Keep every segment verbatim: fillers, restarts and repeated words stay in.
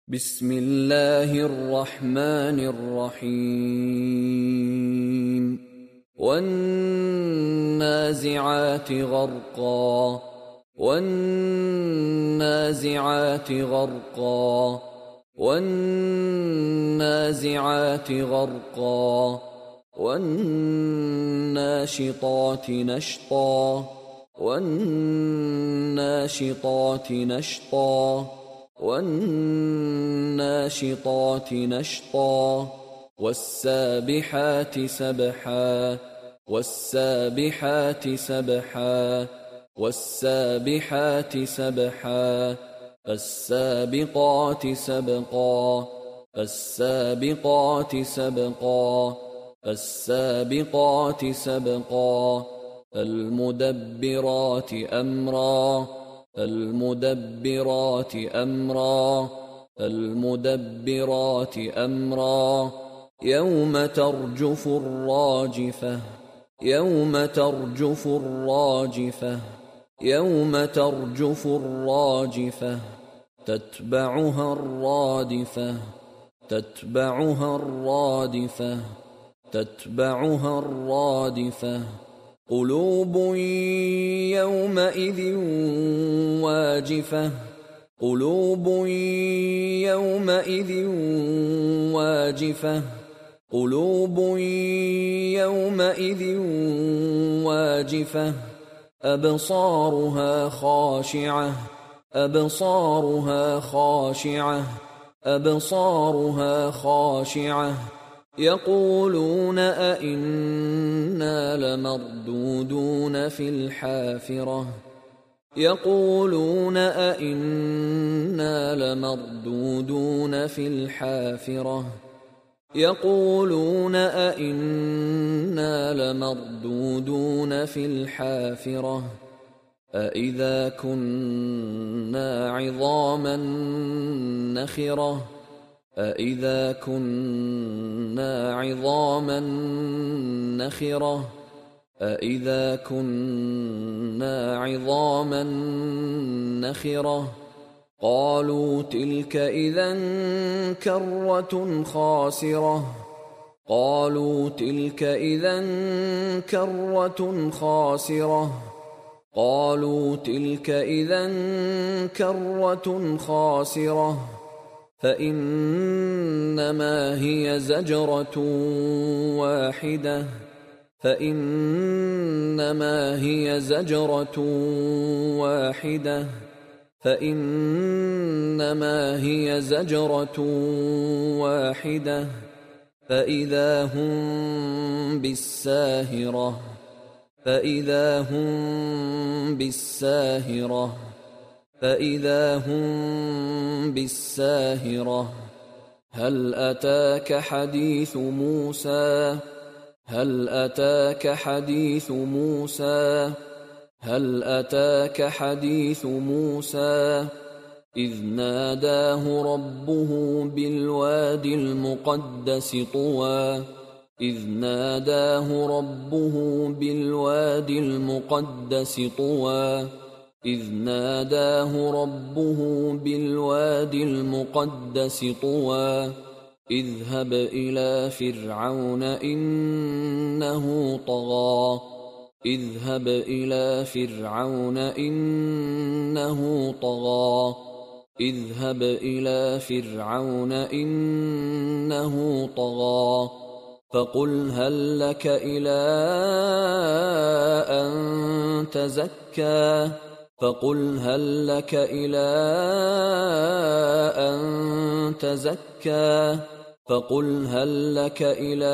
بسم الله الرحمن الرحيم والنازعات غرقا والنازعات غرقا والنازعات غرقا والناشطات نشطا والناشطات نشطا والناشطات نشطا والسابحات سبحا والسابحات سبحا والسابحات سبحا فالسابقات سبقا فالسابقات سبقا فالسابقات سبقا فالمدبرات أمرا فالمدبرات أمرا فالمدبرات أمرا يوم ترجف الراجفة يوم ترجف الراجفة يوم ترجف الراجفة تتبعها الرادفة تتبعها الرادفة تتبعها الرادفة قلوب يومئذ واجفة قلوب يومئذ واجفة قلوب يومئذ واجفة أبصارها خاشعة أبصارها خاشعة أبصارها خاشعة يقولون أئنا لمردودون في الحافرة يقولون أئنا لمردودون في الحافرة يقولون أئنا لمردودون في الحافرة أئذا كنا عظاما نخرة أئذا كنا عظاما نخرة أئذا كنا عظاما نخرة قالوا تلك إذا كرة خاسرة قالوا تلك إذا كرة خاسرة قالوا تلك إذا كرة خاسرة فإنما هي زجرة واحدة فإنما هي زجرة واحدة فإنما هي زجرة واحدة فإذا هم بالساهرة فإذا هم بالساهرة فإذا هم بالساهرة هل أتاك حديث موسى هل أتاك حديث موسى هل أتاك حديث موسى إذ ناداه ربه بالوادي المقدس طوى إذ ناداه ربه بالوادي المقدس طوى إذ ناداه ربه بالوادي المقدس طوى اذهب إلى فرعون إنه طغى اذهب إلى فرعون إنه طغى اذهب إلى فرعون إنه طغى فقل هل لك إلى أن تزكى فقل هل لك إلى أن تزكى فقل هل لك إلى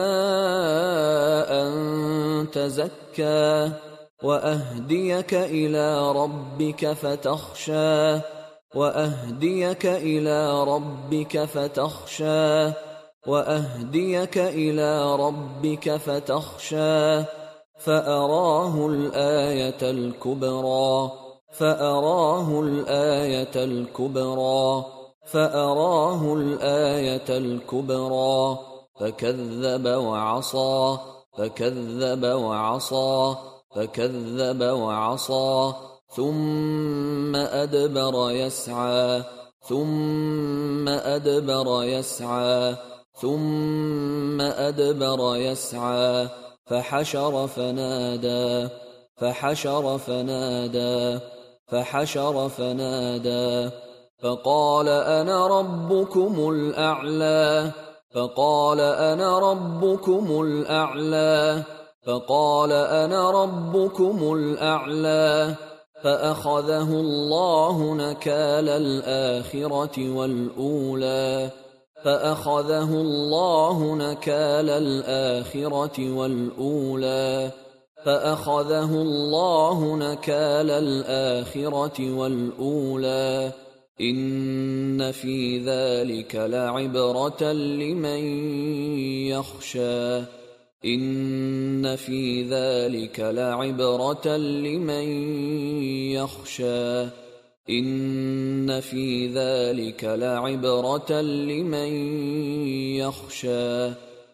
أن تزكى وأهديك إلى ربك فتخشى وأهديك إلى ربك فتخشى وأهديك إلى ربك فتخشى فأراه الآية الكبرى فأراه الآية الكبرى فأراه الآية الكبرى فكذب وعصى فكذب وعصى فكذب وعصى ثم أدبر يسعى ثم أدبر يسعى ثم أدبر يسعى فحشر فنادى فحشر فنادى فحشر فنادى فقال أنا ربكم الأعلى فقال أنا ربكم الأعلى فقال أنا ربكم الأعلى فأخذه الله نكال الآخرة والأولى فأخذه الله نكال الآخرة والأولى فأخذه الله نكال الآخرة والأولى إن في ذلك لعبرة لمن يخشى إن في ذلك لعبرة لمن يخشى إن في ذلك لعبرة لمن يخشى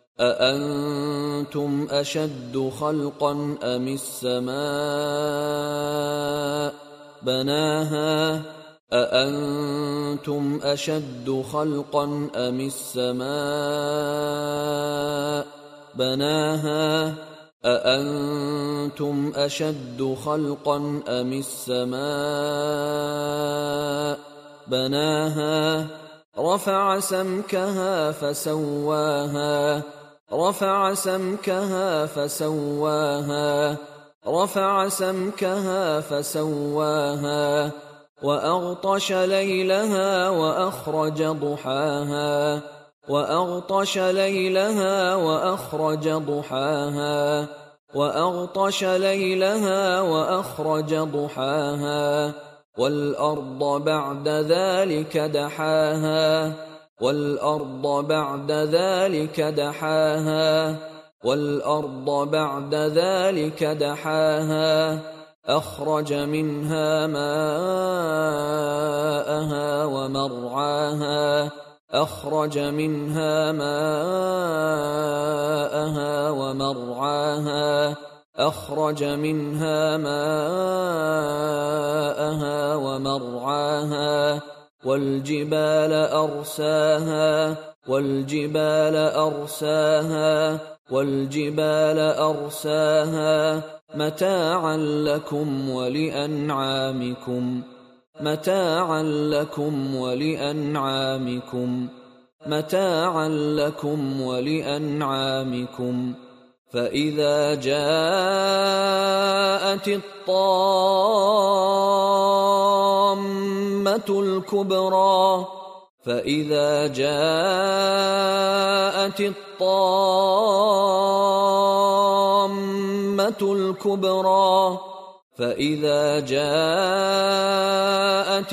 أأنتم أشد خلقا أم السماء بناها أأنتم أشد خلقا أم السماء بناها أأنتم أشد خلقا أم السماء بناها رفع سمكها فسواها رفع سمكها فسواها رفع سمكها فسواها وأغطش ليلها وأخرج ضحاها وأغطش ليلها وأخرج ضحاها وأغطش ليلها وأخرج ضحاها والأرض بعد ذلك دحاها والأرض بعد ذلك دحاها والأرض بعد ذلك دحاها أخرج منها ماءها ومرعاها أخرج منها ماءها ومرعاها أخرج منها ماءها ومرعاها والجبال أرساها والجبال أرساها والجبال أرساها متاعا لكم ولأنعامكم متاعا لكم ولأنعامكم متاعا لكم ولأنعامكم فإذا جاءت الطامة الكبرى فإذا جاءت الطامة الكبرى فإذا جاءت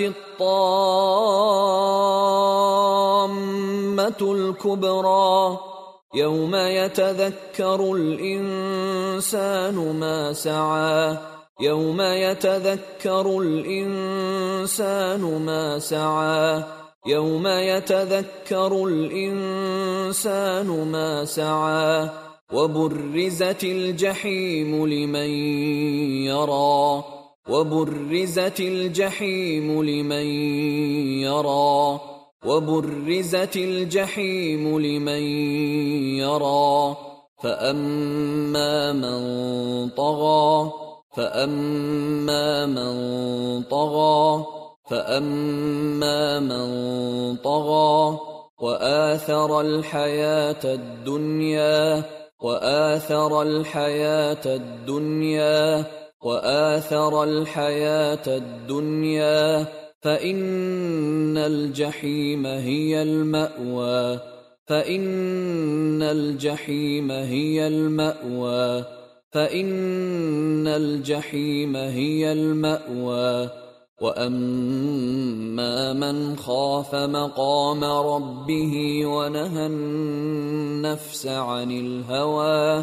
الطامة الكبرى يوم يتذكر الإنسان ما سعى يوم يتذكر الإنسان ما سعى يوم يتذكر الإنسان ما سعى وبرزت الجحيم لمن يرى وبرزت الجحيم لمن يرى وبرزت الجحيم لمن يرى فأما من طغى فأما من طغى فأما من طغى وآثر الحياة الدنيا وآثر الحياة الدنيا وآثر الحياة الدنيا فإن الجحيم هي المأوى فإن الجحيم هي المأوى فإن الجحيم هي المأوى وأما من خاف مقام ربه ونهى النفس عن الهوى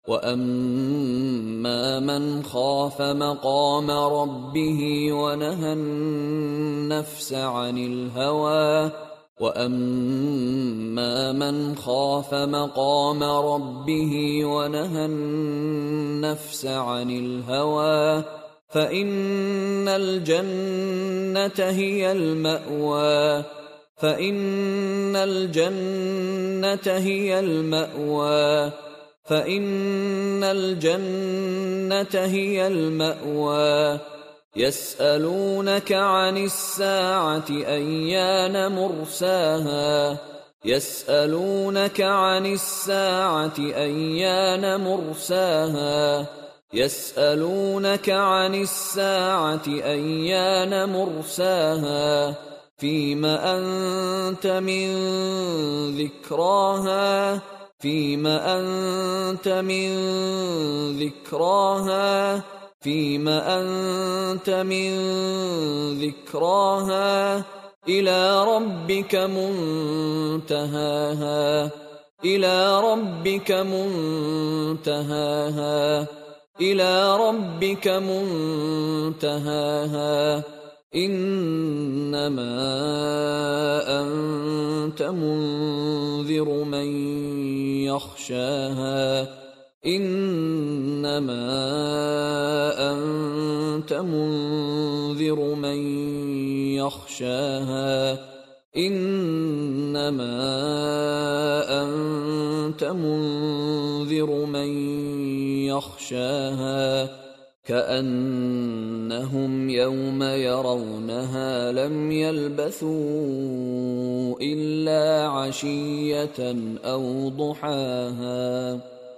وأما من خاف مقام ربه ونهى النفس عن الهوى وأما من خاف مقام ربه ونهى النفس عن الهوى فإن الجنة هي المأوى فإن الجنة هي المأوى فإن الجنة هي المأوى يسألونك عن الساعة أيان مرساها يسألونك عن الساعة أيان مرساها يسألونك عن الساعة أيان مرساها فيم أنت من ذكراها فيم أنت من ذكراها فيم أنت من ذكراها إلى ربك منتهاها إلى ربك منتهاها إلى ربك منتهاها إنما أنت منذر من يخشاها إنما أنت منذر من يخشاها إنما أنت منذر من يخشاها كأنهم يوم يرونها لم يلبثوا إلا عشية أو ضحاها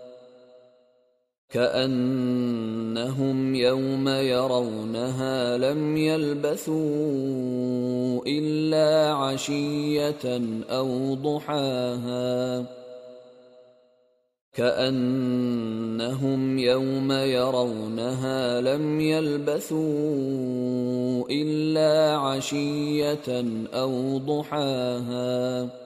كأنهم يوم يرونها لم يلبثوا إلا عشية أو ضحاها كأنهم يوم يرونها لم يلبثوا إلا عشية أو ضحاها